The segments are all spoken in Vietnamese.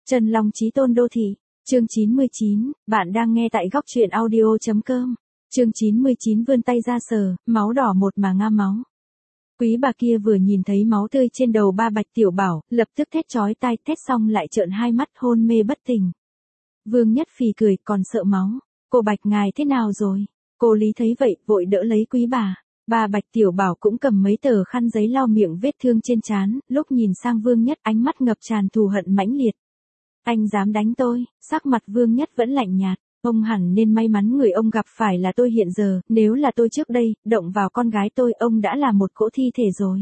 Trần Long Chí Tôn Đô Thị, chương 99, bạn đang nghe tại góc truyện audio.com. Chương 99 vươn tay ra sờ, máu đỏ một mà ngam máu. Quý bà kia vừa nhìn thấy máu tươi trên đầu ba Bạch Tiểu Bảo, lập tức thét chói tai, thét xong lại trợn hai mắt hôn mê bất tỉnh. Vương Nhất phì cười, còn sợ máu. Cô Bạch ngài thế nào rồi? Cô Lý thấy vậy, vội đỡ lấy quý bà. Bà Bạch Tiểu Bảo cũng cầm mấy tờ khăn giấy lau miệng vết thương trên trán, lúc nhìn sang Vương Nhất ánh mắt ngập tràn thù hận mãnh liệt. Anh dám đánh tôi? Sắc mặt Vương Nhất vẫn lạnh nhạt. Ông hẳn nên may mắn người ông gặp phải là tôi hiện giờ, nếu là tôi trước đây, động vào con gái tôi, ông đã là một cỗ thi thể rồi.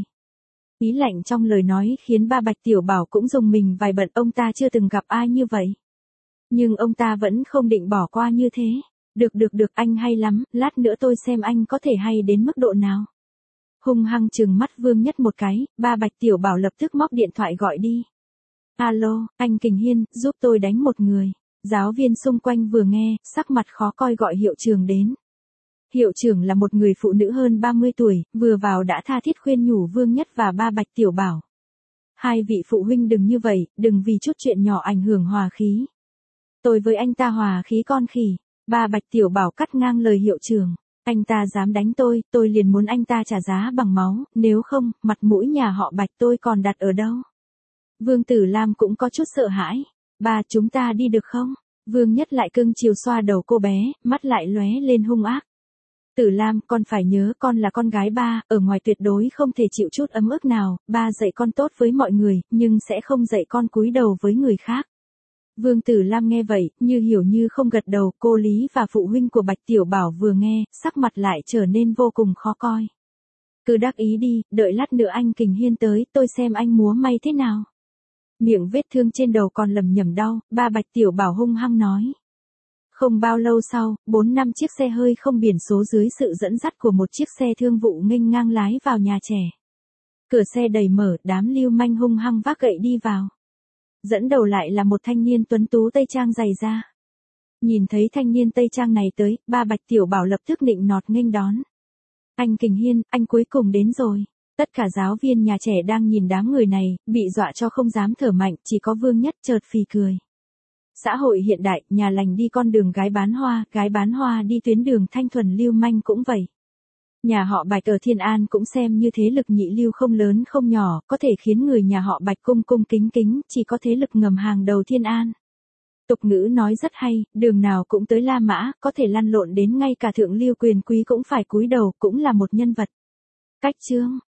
Ý lạnh trong lời nói khiến ba Bạch Tiểu Bảo cũng rùng mình vài bận, ông ta chưa từng gặp ai như vậy. Nhưng ông ta vẫn không định bỏ qua như thế. Được, anh hay lắm, lát nữa tôi xem anh có thể hay đến mức độ nào. Hung hăng trừng mắt Vương Nhất một cái, ba Bạch Tiểu Bảo lập tức móc điện thoại gọi đi. Alo, anh Kình Hiên, giúp tôi đánh một người. Giáo viên xung quanh vừa nghe, sắc mặt khó coi gọi hiệu trưởng đến. Hiệu trưởng là một người phụ nữ hơn 30 tuổi, vừa vào đã tha thiết khuyên nhủ Vương Nhất và ba Bạch Tiểu Bảo. Hai vị phụ huynh đừng như vậy, đừng vì chút chuyện nhỏ ảnh hưởng hòa khí. Tôi với anh ta hòa khí con khỉ. Ba Bạch Tiểu Bảo cắt ngang lời hiệu trưởng. Anh ta dám đánh tôi liền muốn anh ta trả giá bằng máu, nếu không, mặt mũi nhà họ Bạch tôi còn đặt ở đâu. Vương Tử Lam cũng có chút sợ hãi. Ba, chúng ta đi được không? Vương Nhất lại cưng chiều xoa đầu cô bé, mắt lại lóe lên hung ác. Tử Lam, con phải nhớ con là con gái ba, ở ngoài tuyệt đối không thể chịu chút ấm ức nào, ba dạy con tốt với mọi người, nhưng sẽ không dạy con cúi đầu với người khác. Vương Tử Lam nghe vậy, như hiểu như không gật đầu, cô Lý và phụ huynh của Bạch Tiểu Bảo vừa nghe, sắc mặt lại trở nên vô cùng khó coi. Cứ đắc ý đi, đợi lát nữa anh Kình Hiên tới, tôi xem anh múa may thế nào. Miệng vết thương trên đầu còn lẩm nhẩm đau, ba Bạch Tiểu Bảo hung hăng nói. Không bao lâu sau, 4-5 chiếc xe hơi không biển số dưới sự dẫn dắt của một chiếc xe thương vụ nghênh ngang lái vào nhà trẻ. Cửa xe đẩy mở, đám lưu manh hung hăng vác gậy đi vào. Dẫn đầu lại là một thanh niên tuấn tú tây trang dày da. Nhìn thấy thanh niên tây trang này tới, ba Bạch Tiểu Bảo lập tức nịnh nọt nghênh đón. Anh Kình Hiên, anh cuối cùng đến rồi. Tất cả giáo viên nhà trẻ đang nhìn đám người này, bị dọa cho không dám thở mạnh, chỉ có Vương Nhất chợt phì cười. Xã hội hiện đại, nhà lành đi con đường gái bán hoa đi tuyến đường thanh thuần lưu manh cũng vậy. Nhà họ Bạch ở Thiên An cũng xem như thế lực nhị lưu không lớn không nhỏ, có thể khiến người nhà họ Bạch cung cung kính kính, chỉ có thế lực ngầm hàng đầu Thiên An. Tục ngữ nói rất hay, đường nào cũng tới La Mã, có thể lăn lộn đến ngay cả thượng lưu quyền quý cũng phải cúi đầu, cũng là một nhân vật. Cách chương,